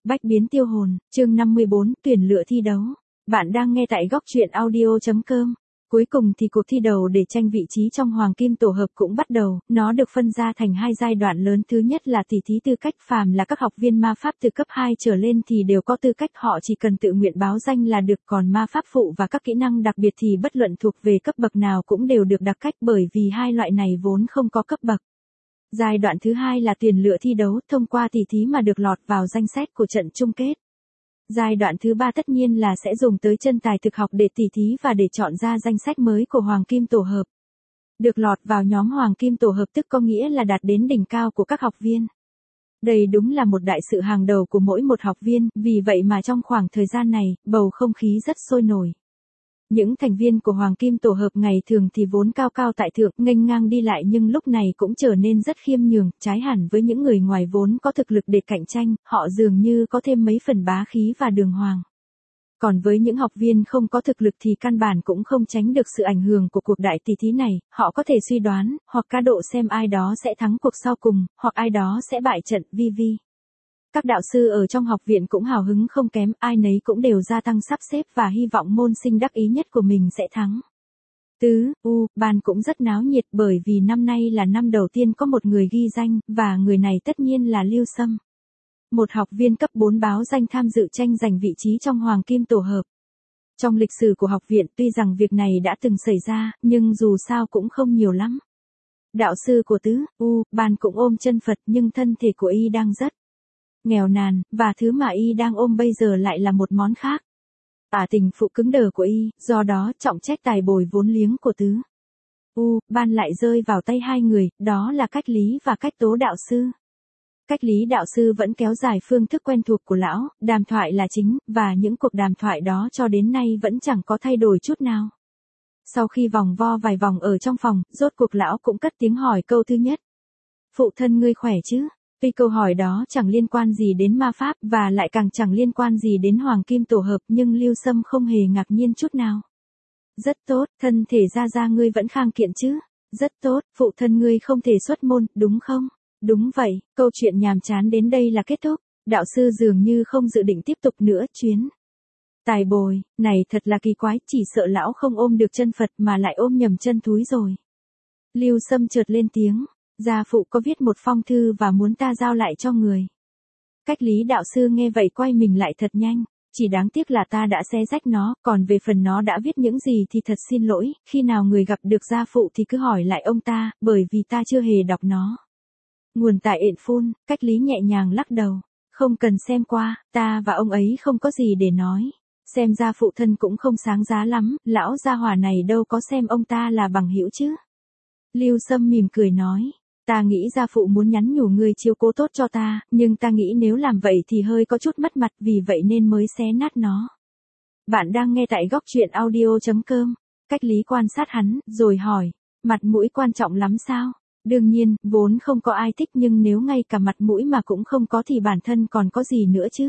Bách biến tiêu hồn, chương 54, tuyển lựa thi đấu. Bạn đang nghe tại góc truyện audio.com. Cuối cùng thì cuộc thi đấu để tranh vị trí trong hoàng kim tổ hợp cũng bắt đầu, nó được phân ra thành hai giai đoạn lớn. Thứ nhất là tỷ thí tư cách, phàm là các học viên ma pháp từ cấp 2 trở lên thì đều có tư cách, họ chỉ cần tự nguyện báo danh là được, còn ma pháp phụ và các kỹ năng đặc biệt thì bất luận thuộc về cấp bậc nào cũng đều được đặc cách, bởi vì hai loại này vốn không có cấp bậc. Giai đoạn thứ hai là tuyển lựa thi đấu, thông qua tỷ thí mà được lọt vào danh sách của trận chung kết. Giai đoạn thứ ba tất nhiên là sẽ dùng tới chân tài thực học để tỷ thí và để chọn ra danh sách mới của hoàng kim tổ hợp. Được lọt vào nhóm hoàng kim tổ hợp tức có nghĩa là đạt đến đỉnh cao của các học viên. Đây đúng là một đại sự hàng đầu của mỗi một học viên, vì vậy mà trong khoảng thời gian này, bầu không khí rất sôi nổi. Những thành viên của hoàng kim tổ hợp ngày thường thì vốn cao cao tại thượng, nghênh ngang đi lại, nhưng lúc này cũng trở nên rất khiêm nhường, trái hẳn với những người ngoài vốn có thực lực để cạnh tranh, họ dường như có thêm mấy phần bá khí và đường hoàng. Còn với những học viên không có thực lực thì căn bản cũng không tránh được sự ảnh hưởng của cuộc đại tỷ thí này, họ có thể suy đoán, hoặc cá độ xem ai đó sẽ thắng cuộc sau cùng, hoặc ai đó sẽ bại trận, vv. Các đạo sư ở trong học viện cũng hào hứng không kém, ai nấy cũng đều gia tăng sắp xếp và hy vọng môn sinh đắc ý nhất của mình sẽ thắng. Ban cũng rất náo nhiệt bởi vì năm nay là năm đầu tiên có một người ghi danh, và người này tất nhiên là Lưu Sâm. Một học viên cấp 4 báo danh tham dự tranh giành vị trí trong hoàng kim tổ hợp. Trong lịch sử của học viện tuy rằng việc này đã từng xảy ra, nhưng dù sao cũng không nhiều lắm. Đạo sư của Ban cũng ôm chân Phật, nhưng thân thể của y đang rất nghèo nàn, và thứ mà y đang ôm bây giờ lại là một món khác. Tình phụ cứng đờ của y, do đó trọng trách tài bồi vốn liếng của Ban lại rơi vào tay hai người, đó là Cách Lý và Cách Tố đạo sư. Cách Lý đạo sư vẫn kéo dài phương thức quen thuộc của lão, đàm thoại là chính, và những cuộc đàm thoại đó cho đến nay vẫn chẳng có thay đổi chút nào. Sau khi vòng vo vài vòng ở trong phòng, rốt cuộc lão cũng cất tiếng hỏi câu thứ nhất. Phụ thân ngươi khỏe chứ? Tuy câu hỏi đó chẳng liên quan gì đến ma pháp, và lại càng chẳng liên quan gì đến hoàng kim tổ hợp, nhưng Lưu Sâm không hề ngạc nhiên chút nào. Rất tốt, thân thể ra ngươi vẫn khang kiện chứ? Rất tốt, phụ thân ngươi không thể xuất môn, đúng không? Đúng vậy, câu chuyện nhàm chán đến đây là kết thúc. Đạo sư dường như không dự định tiếp tục nữa, chuyến tài bồi này thật là kỳ quái, chỉ sợ lão không ôm được chân Phật mà lại ôm nhầm chân thúi rồi. Lưu Sâm chợt lên tiếng. Gia phụ có viết một phong thư và muốn ta giao lại cho người. Cách Lý đạo sư nghe vậy quay mình lại thật nhanh. Chỉ đáng tiếc là ta đã xé rách nó, còn về phần nó đã viết những gì thì thật xin lỗi, khi nào người gặp được gia phụ thì cứ hỏi lại ông ta, bởi vì ta chưa hề đọc nó. Nguồn tại Phun, Cách Lý nhẹ nhàng lắc đầu. Không cần xem qua, ta và ông ấy không có gì để nói. Xem ra phụ thân cũng không sáng giá lắm, lão gia hỏa này đâu có xem ông ta là bằng hữu chứ. Lưu Sâm mỉm cười nói. Ta nghĩ gia phụ muốn nhắn nhủ ngươi chiếu cố tốt cho ta, nhưng ta nghĩ nếu làm vậy thì hơi có chút mất mặt, vì vậy nên mới xé nát nó. Bạn đang nghe tại góc truyện audio.com. Cách Lý quan sát hắn, rồi hỏi. Mặt mũi quan trọng lắm sao? Đương nhiên, vốn không có ai thích, nhưng nếu ngay cả mặt mũi mà cũng không có thì bản thân còn có gì nữa chứ?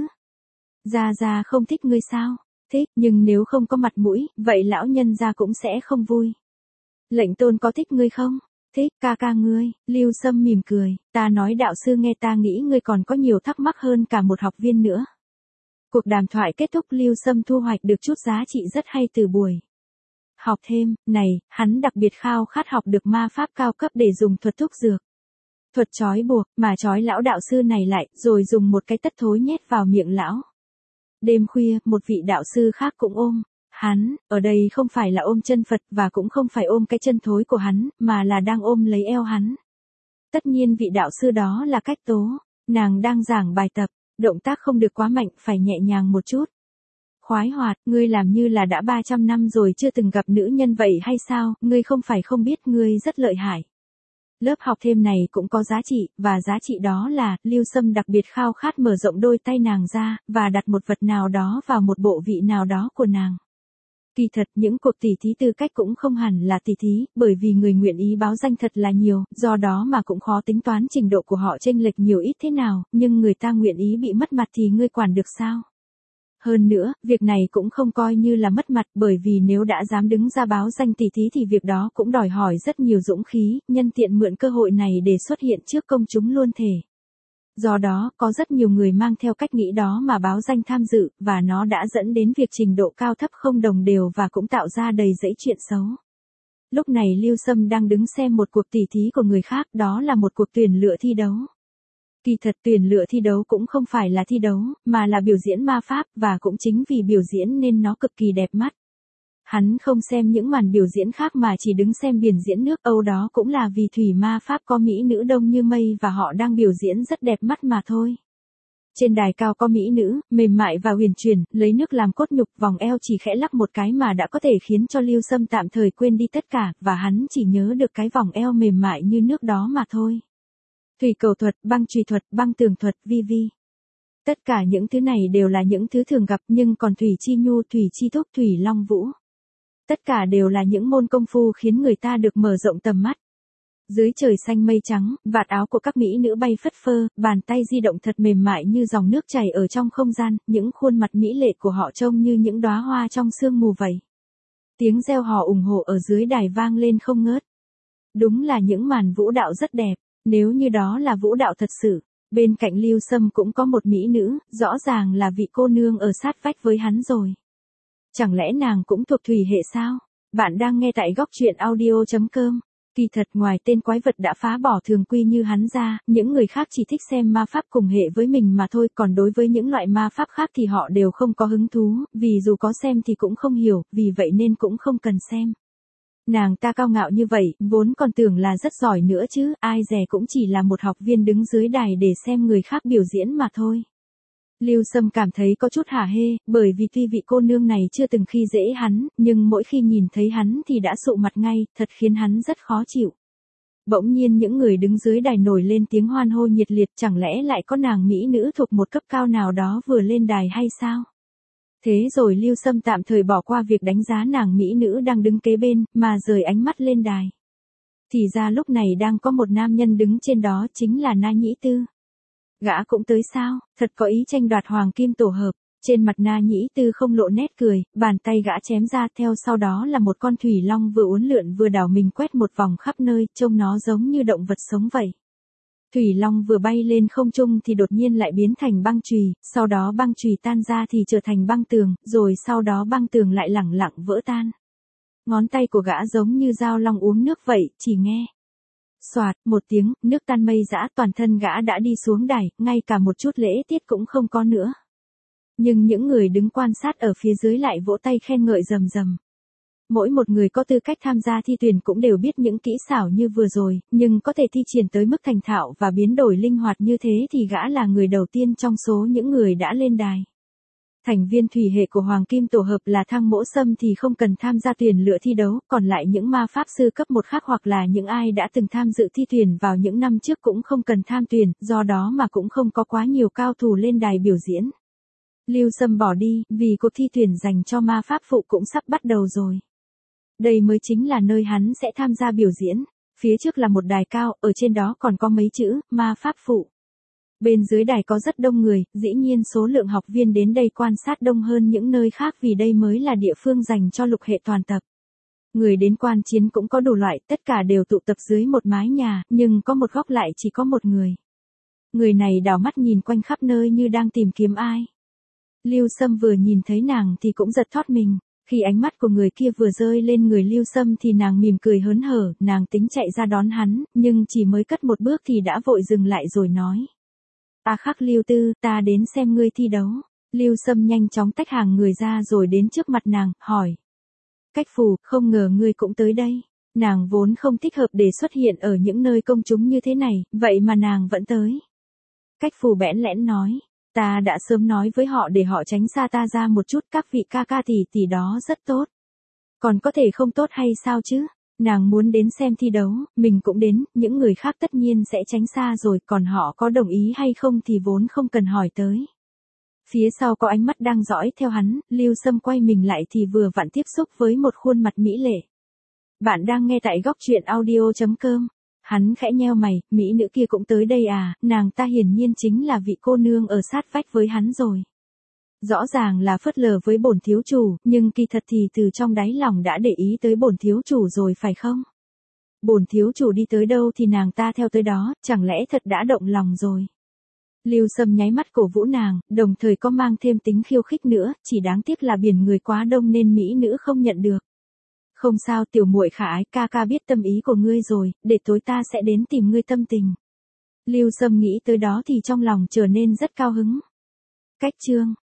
Gia không thích ngươi sao? Thích, nhưng nếu không có mặt mũi, vậy lão nhân gia cũng sẽ không vui. Lệnh tôn có thích ngươi không? Thích, ca ngươi. Lưu Sâm mỉm cười. Ta nói đạo sư nghe, ta nghĩ ngươi còn có nhiều thắc mắc hơn cả một học viên nữa. Cuộc đàm thoại kết thúc, Lưu Sâm thu hoạch được chút giá trị rất hay từ buổi học thêm này, hắn đặc biệt khao khát học được ma pháp cao cấp để dùng thuật thúc dược. Thuật trói buộc, mà trói lão đạo sư này lại, rồi dùng một cái tất thối nhét vào miệng lão. Đêm khuya, một vị đạo sư khác cũng ôm hắn, ở đây không phải là ôm chân Phật và cũng không phải ôm cái chân thối của hắn, mà là đang ôm lấy eo hắn. Tất nhiên vị đạo sư đó là Cách Tố, nàng đang giảng bài tập, động tác không được quá mạnh, phải nhẹ nhàng một chút. Khoái hoạt, ngươi làm như là đã 300 năm rồi chưa từng gặp nữ nhân vậy hay sao, ngươi không phải không biết ngươi rất lợi hại. Lớp học thêm này cũng có giá trị, và giá trị đó là, Lưu Sâm đặc biệt khao khát mở rộng đôi tay nàng ra, và đặt một vật nào đó vào một bộ vị nào đó của nàng. Kỳ thật, những cuộc tỷ thí tư cách cũng không hẳn là tỷ thí, bởi vì người nguyện ý báo danh thật là nhiều, do đó mà cũng khó tính toán trình độ của họ chênh lệch nhiều ít thế nào, nhưng người ta nguyện ý bị mất mặt thì ngươi quản được sao? Hơn nữa, việc này cũng không coi như là mất mặt, bởi vì nếu đã dám đứng ra báo danh tỷ thí thì việc đó cũng đòi hỏi rất nhiều dũng khí, nhân tiện mượn cơ hội này để xuất hiện trước công chúng luôn thể Do đó, có rất nhiều người mang theo cách nghĩ đó mà báo danh tham dự, và nó đã dẫn đến việc trình độ cao thấp không đồng đều và cũng tạo ra đầy rẫy chuyện xấu. Lúc này Lưu Sâm đang đứng xem một cuộc tỉ thí của người khác, đó là một cuộc tuyển lựa thi đấu. Kỳ thật tuyển lựa thi đấu cũng không phải là thi đấu, mà là biểu diễn ma pháp, và cũng chính vì biểu diễn nên nó cực kỳ đẹp mắt. Hắn không xem những màn biểu diễn khác mà chỉ đứng xem biển diễn nước Âu, đó cũng là vì thủy ma pháp có mỹ nữ đông như mây và họ đang biểu diễn rất đẹp mắt mà thôi. Trên đài cao có mỹ nữ, mềm mại và huyền chuyển, lấy nước làm cốt nhục, vòng eo chỉ khẽ lắc một cái mà đã có thể khiến cho Lưu Sâm tạm thời quên đi tất cả, và hắn chỉ nhớ được cái vòng eo mềm mại như nước đó mà thôi. Thủy cầu thuật, băng chùy thuật, băng tường thuật, vi. Tất cả những thứ này đều là những thứ thường gặp, nhưng còn thủy chi nhu, thủy chi thúc, thủy long vũ. Tất cả đều là những môn công phu khiến người ta được mở rộng tầm mắt. Dưới trời xanh mây trắng, vạt áo của các mỹ nữ bay phất phơ, bàn tay di động thật mềm mại như dòng nước chảy ở trong không gian, những khuôn mặt mỹ lệ của họ trông như những đóa hoa trong sương mù vậy. Tiếng reo hò ủng hộ ở dưới đài vang lên không ngớt. Đúng là những màn vũ đạo rất đẹp, nếu như đó là vũ đạo thật sự. Bên cạnh Lưu Sâm cũng có một mỹ nữ, rõ ràng là vị cô nương ở sát vách với hắn rồi. Chẳng lẽ nàng cũng thuộc thủy hệ sao? Bạn đang nghe tại góc truyện audio.com. Kỳ thật ngoài tên quái vật đã phá bỏ thường quy như hắn ra, những người khác chỉ thích xem ma pháp cùng hệ với mình mà thôi, còn đối với những loại ma pháp khác thì họ đều không có hứng thú, vì dù có xem thì cũng không hiểu, vì vậy nên cũng không cần xem. Nàng ta cao ngạo như vậy, vốn còn tưởng là rất giỏi nữa chứ, ai dè cũng chỉ là một học viên đứng dưới đài để xem người khác biểu diễn mà thôi. Lưu Sâm cảm thấy có chút hả hê, bởi vì tuy vị cô nương này chưa từng khi dễ hắn, nhưng mỗi khi nhìn thấy hắn thì đã sụ mặt ngay, thật khiến hắn rất khó chịu. Bỗng nhiên những người đứng dưới đài nổi lên tiếng hoan hô nhiệt liệt, chẳng lẽ lại có nàng mỹ nữ thuộc một cấp cao nào đó vừa lên đài hay sao? Thế rồi Lưu Sâm tạm thời bỏ qua việc đánh giá nàng mỹ nữ đang đứng kế bên, mà rời ánh mắt lên đài. Thì ra lúc này đang có một nam nhân đứng trên đó, chính là Na Nhĩ Tư. Gã cũng tới sao, thật có ý tranh đoạt hoàng kim tổ hợp. Trên mặt Na Nhĩ Tư không lộ nét cười, bàn tay gã chém ra, theo sau đó là một con thủy long vừa uốn lượn vừa đảo mình quét một vòng khắp nơi, trông nó giống như động vật sống vậy. Thủy long vừa bay lên không trung thì đột nhiên lại biến thành băng chùy, sau đó băng chùy tan ra thì trở thành băng tường, rồi sau đó băng tường lại lẳng lặng vỡ tan. Ngón tay của gã giống như dao long uống nước vậy, chỉ nghe xoạt một tiếng, nước tan mây rã, toàn thân gã đã đi xuống đài, ngay cả một chút lễ tiết cũng không có nữa. Nhưng những người đứng quan sát ở phía dưới lại vỗ tay khen ngợi rầm rầm. Mỗi một người có tư cách tham gia thi tuyển cũng đều biết những kỹ xảo như vừa rồi, nhưng có thể thi triển tới mức thành thạo và biến đổi linh hoạt như thế thì gã là người đầu tiên trong số những người đã lên đài. Thành viên thủy hệ của Hoàng Kim tổ hợp là Thăng Mỗ Sâm thì không cần tham gia tuyển lựa thi đấu, còn lại những ma pháp sư cấp 1 khác hoặc là những ai đã từng tham dự thi tuyển vào những năm trước cũng không cần tham tuyển, do đó mà cũng không có quá nhiều cao thủ lên đài biểu diễn. Lưu Sâm bỏ đi, vì cuộc thi tuyển dành cho ma pháp phụ cũng sắp bắt đầu rồi. Đây mới chính là nơi hắn sẽ tham gia biểu diễn. Phía trước là một đài cao, ở trên đó còn có mấy chữ, ma pháp phụ. Bên dưới đài có rất đông người, dĩ nhiên số lượng học viên đến đây quan sát đông hơn những nơi khác vì đây mới là địa phương dành cho lục hệ toàn tập. Người đến quan chiến cũng có đủ loại, tất cả đều tụ tập dưới một mái nhà, nhưng có một góc lại chỉ có một người. Người này đảo mắt nhìn quanh khắp nơi như đang tìm kiếm ai. Lưu Sâm vừa nhìn thấy nàng thì cũng giật thót mình. Khi ánh mắt của người kia vừa rơi lên người Lưu Sâm thì nàng mỉm cười hớn hở, nàng tính chạy ra đón hắn, nhưng chỉ mới cất một bước thì đã vội dừng lại rồi nói. Ta khắc Lưu Tư, ta đến xem ngươi thi đấu. Lưu Sâm nhanh chóng tách hàng người ra rồi đến trước mặt nàng, hỏi. Cách Phù, không ngờ ngươi cũng tới đây. Nàng vốn không thích hợp để xuất hiện ở những nơi công chúng như thế này, vậy mà nàng vẫn tới. Cách Phù bẽn lẽn nói. Ta đã sớm nói với họ để họ tránh xa ta ra một chút, các vị ca ca tỷ đó rất tốt. Còn có thể không tốt hay sao chứ? Nàng muốn đến xem thi đấu, mình cũng đến, những người khác tất nhiên sẽ tránh xa rồi, còn họ có đồng ý hay không thì vốn không cần hỏi tới. Phía sau có ánh mắt đang dõi theo hắn, Lưu Sâm quay mình lại thì vừa vặn tiếp xúc với một khuôn mặt mỹ lệ. Bạn đang nghe tại góc truyện audio.com. Hắn khẽ nheo mày, mỹ nữ kia cũng tới đây à, nàng ta hiển nhiên chính là vị cô nương ở sát vách với hắn rồi. Rõ ràng là phớt lờ với bổn thiếu chủ, nhưng kỳ thật thì từ trong đáy lòng đã để ý tới bổn thiếu chủ rồi phải không? Bổn thiếu chủ đi tới đâu thì nàng ta theo tới đó, chẳng lẽ thật đã động lòng rồi? Lưu Sâm nháy mắt cổ vũ nàng, đồng thời có mang thêm tính khiêu khích nữa, chỉ đáng tiếc là biển người quá đông nên mỹ nữ không nhận được. Không sao tiểu muội khả ái, ca ca biết tâm ý của ngươi rồi, để tối ta sẽ đến tìm ngươi tâm tình. Lưu Sâm nghĩ tới đó thì trong lòng trở nên rất cao hứng. Cách chương